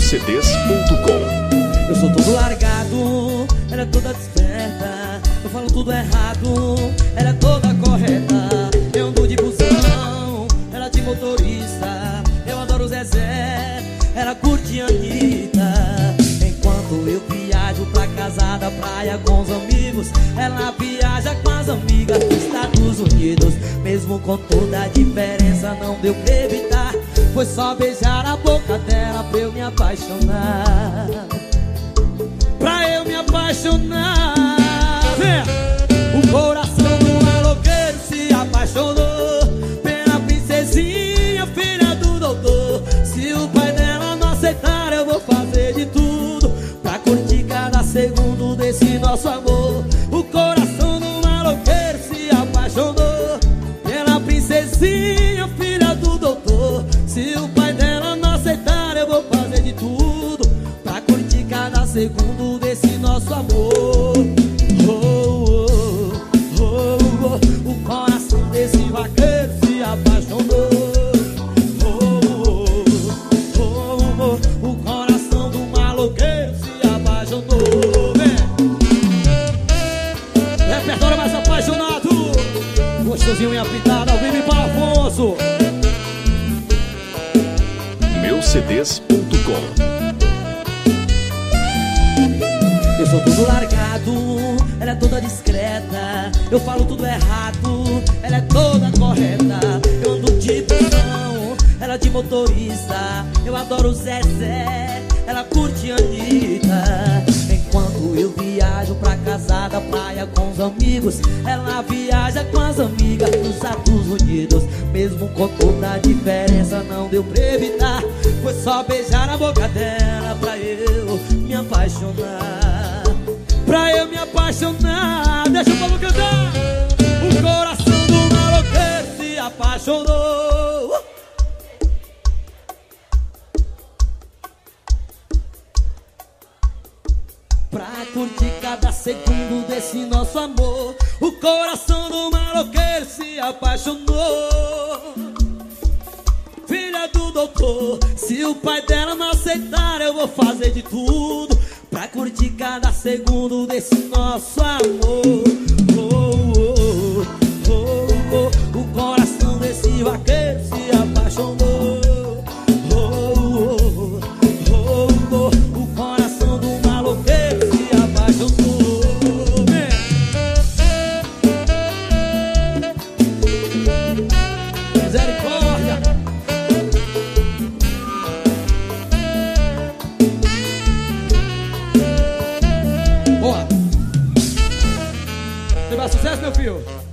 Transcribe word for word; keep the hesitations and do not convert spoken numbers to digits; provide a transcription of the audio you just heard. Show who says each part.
Speaker 1: C Ds ponto com.
Speaker 2: Eu sou todo largado, ela é toda desperta. Eu falo tudo errado, ela é toda correta. Eu ando de busão, ela de motorista. Eu adoro Zezé, ela curte Anitta. Enquanto eu viajo pra casa da praia com os amigos, ela viaja com as amigas dos Estados Unidos. Mesmo com toda a diferença, não deu pra evitar. Foi só beijar a boca dela pra eu me apaixonar. Pra eu me apaixonar. Vem! O coração do maloqueiro se apaixonou pela princesinha, filha do doutor. Se o pai dela não aceitar, eu vou fazer de tudo pra curtir cada segundo desse nosso amor. O coração do maloqueiro se apaixonou pela princesinha, filha do doutor. Se o pai dela não aceitar, eu vou fazer de tudo pra curtir cada segundo desse nosso amor. Oh, oh, oh, oh. O coração desse vaqueiro se apaixonou. Oh, oh, oh, oh. O coração do maloqueiro se apaixonou. Vem. Repertório mais apaixonado, gostosinho e apitado ao vivo para Afonso.
Speaker 1: Meu C Ds ponto com.
Speaker 2: Eu sou todo largado, ela é toda discreta. Eu falo tudo errado, ela é toda correta. Eu ando de busão, ela de motorista. Eu adoro Zezé, ela curte Anitta. Enquanto eu viajo pra casa da praia com os amigos, ela viaja com as amigas dos Estados Unidos. Mesmo com toda a diferença, não deu pra evitar. Foi só beijar a boca dela pra eu me apaixonar. Pra eu me apaixonar. Deixa o povo cantar. O coração do maloqueiro se apaixonou. Pra curtir cada segundo desse nosso amor. O coração do maloqueiro se apaixonou. Filha do doutor, se o pai dela não aceitar, eu vou fazer de tudo pra curtir cada segundo desse nosso amor. Oh, oh, oh, oh. O coração desse vaqueiro se apaixonou. Oh, oh, oh, oh. O coração do maloqueiro se apaixonou. Misericórdia. Boa. Você vai sucesso, meu filho?